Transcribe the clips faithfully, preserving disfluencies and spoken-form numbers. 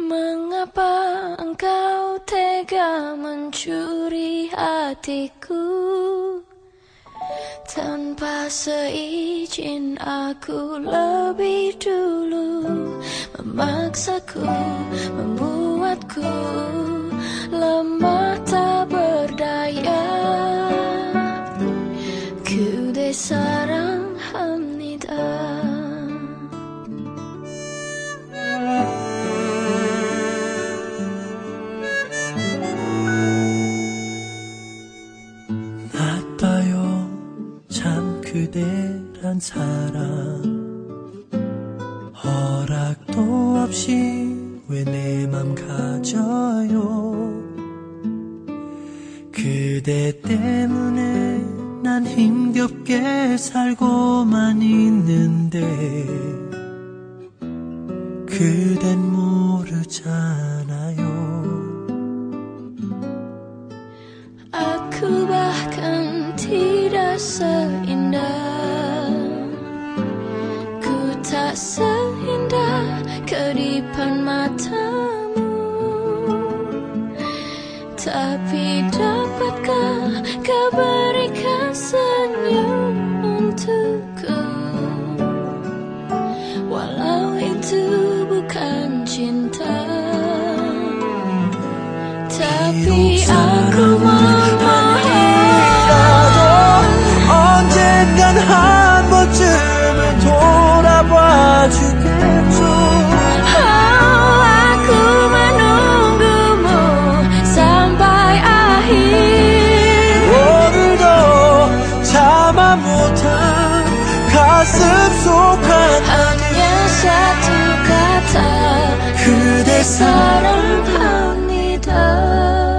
Mengapa engkau tega mencuri hatiku? Tanpa seizin aku lebih dulu, memaksaku, membuatku lemah tak berdaya. 그대 사랑합니다. 나빠요 참 그대란 사람, 허락도 없이 왜 내 맘 가져요. 그대 때문에 난 힘겹게 살고만 있는데 그댄 모르잖아요. Aku bahkan tidak seindah, ku tak seindah kedipan matamu. Tapi dapatkah kau berikan senyum untukku, walau itu bukan cinta. Tapi aku mohon이라도 언젠간 한 번쯤은 돌아봐 주겠죠. Aku menunggumu sampai akhir. 오늘도 참아 못한 가슴 속 hanya satu kata, 그대 사랑합니다.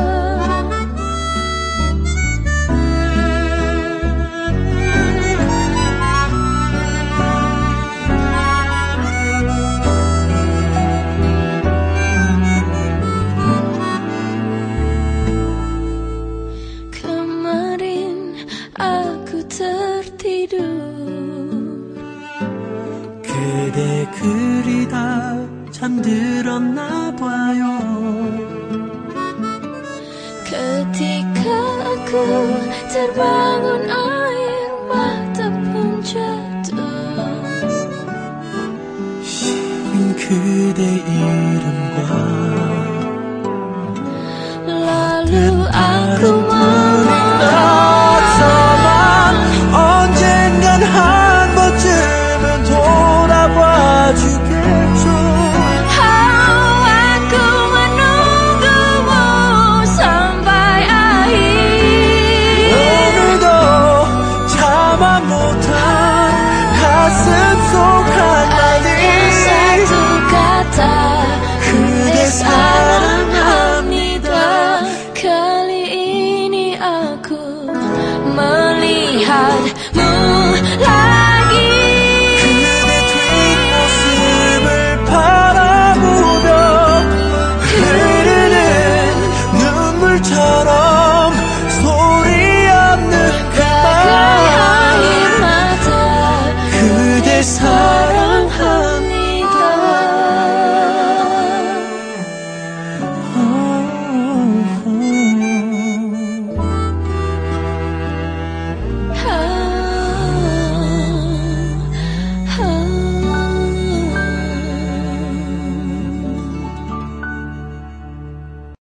tertidur, 그대 그리다 잠들었나 봐요. Ketika aku terbangun air mata pun jatuh, 식은 그대 이름과 lalu aku 언젠간 한 번쯤은 돌아봐 주겠죠. Aku menunggumu sampai akhir. 오늘도 참아 못한 가슴 속 한마디, hanya satu kata, 그대 사랑